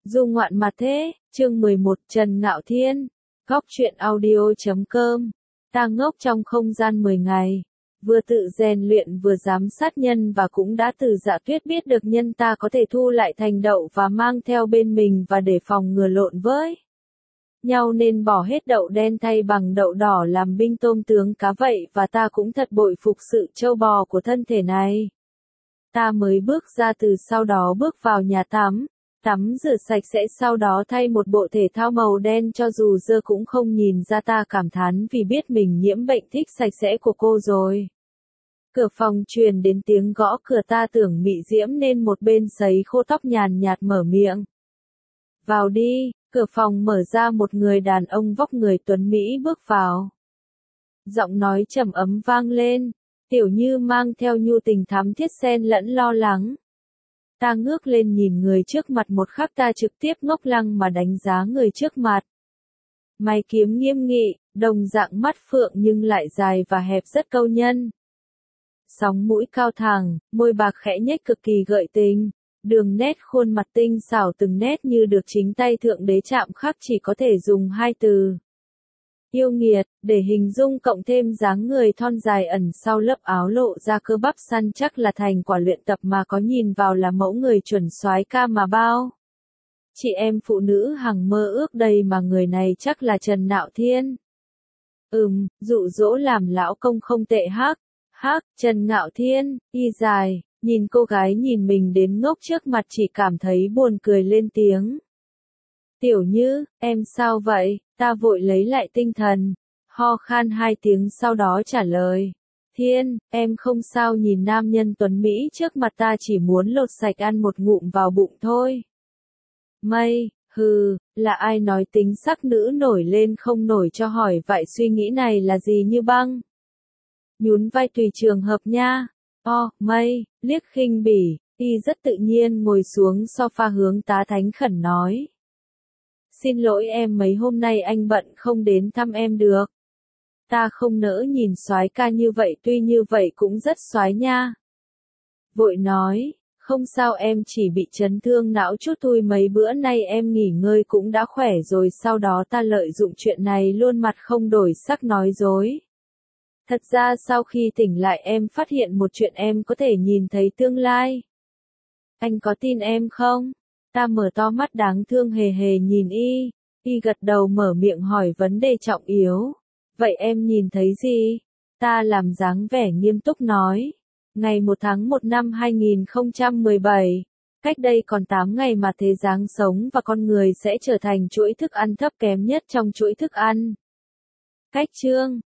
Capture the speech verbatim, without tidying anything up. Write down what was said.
Du ngoạn mà thế, chương mười một Trần Ngạo Thiên, góc truyện audio chấm com. Ta ngốc trong không gian mười ngày, vừa tự rèn luyện vừa giám sát nhân và cũng đã từ Dạ Tuyết biết được nhân ta có thể thu lại thành đậu và mang theo bên mình và để phòng ngừa lộn với nhau nên bỏ hết đậu đen thay bằng đậu đỏ làm binh tôm tướng cá vậy và ta cũng thật bội phục sự trâu bò của thân thể này. Ta mới bước ra từ sau đó bước vào nhà tắm, tắm rửa sạch sẽ sau đó thay một bộ thể thao màu đen cho dù dơ cũng không nhìn ra ta cảm thán vì biết mình nhiễm bệnh thích sạch sẽ của cô rồi. Cửa phòng truyền đến tiếng gõ cửa ta tưởng mị diễm nên một bên sấy khô tóc nhàn nhạt mở miệng. Vào đi, cửa phòng mở ra một người đàn ông vóc người tuấn Mỹ bước vào. Giọng nói trầm ấm vang lên, Tiểu Như mang theo nhu tình thắm thiết xen lẫn lo lắng. Ta ngước lên nhìn người trước mặt một khắc ta trực tiếp ngốc lăng mà đánh giá người trước mặt. Mày kiếm nghiêm nghị, đồng dạng mắt phượng nhưng lại dài và hẹp rất câu nhân. Sóng mũi cao thẳng, môi bạc khẽ nhếch cực kỳ gợi tình, đường nét khuôn mặt tinh xảo từng nét như được chính tay thượng đế chạm khắc chỉ có thể dùng hai từ. Yêu nghiệt, để hình dung cộng thêm dáng người thon dài ẩn sau lớp áo lộ ra cơ bắp săn chắc là thành quả luyện tập mà có nhìn vào là mẫu người chuẩn soái ca mà bao. Chị em phụ nữ hằng mơ ước đây mà người này chắc là Trần Ngạo Thiên. Ừm, dụ dỗ làm lão công không tệ hắc, hắc, Trần Ngạo Thiên, y dài, nhìn cô gái nhìn mình đến ngốc trước mặt chỉ cảm thấy buồn cười lên tiếng. Tiểu Như, em sao vậy? Ta vội lấy lại tinh thần, ho khan hai tiếng sau đó trả lời. Thiên, em không sao nhìn nam nhân tuấn Mỹ trước mặt ta chỉ muốn lột sạch ăn một ngụm vào bụng thôi. Mây, hừ, là ai nói tính sắc nữ nổi lên không nổi cho hỏi vậy suy nghĩ này là gì như băng? Nhún vai tùy trường hợp nha. O, Mây, liếc khinh bỉ, y rất tự nhiên ngồi xuống sofa hướng tá thánh khẩn nói. Xin lỗi em mấy hôm nay anh bận không đến thăm em được. Ta không nỡ nhìn soái ca như vậy tuy như vậy cũng rất soái nha. Vội nói, không sao em chỉ bị chấn thương não chút thôi mấy bữa nay em nghỉ ngơi cũng đã khỏe rồi sau đó ta lợi dụng chuyện này luôn mặt không đổi sắc nói dối. Thật ra sau khi tỉnh lại em phát hiện một chuyện em có thể nhìn thấy tương lai. Anh có tin em không? Ta mở to mắt đáng thương hề hề nhìn y, y gật đầu mở miệng hỏi vấn đề trọng yếu. Vậy em nhìn thấy gì? Ta làm dáng vẻ nghiêm túc nói. Ngày một tháng một năm hai nghìn không trăm mười bảy, cách đây còn tám ngày mà thế dáng sống và con người sẽ trở thành chuỗi thức ăn thấp kém nhất trong chuỗi thức ăn. Cách chương,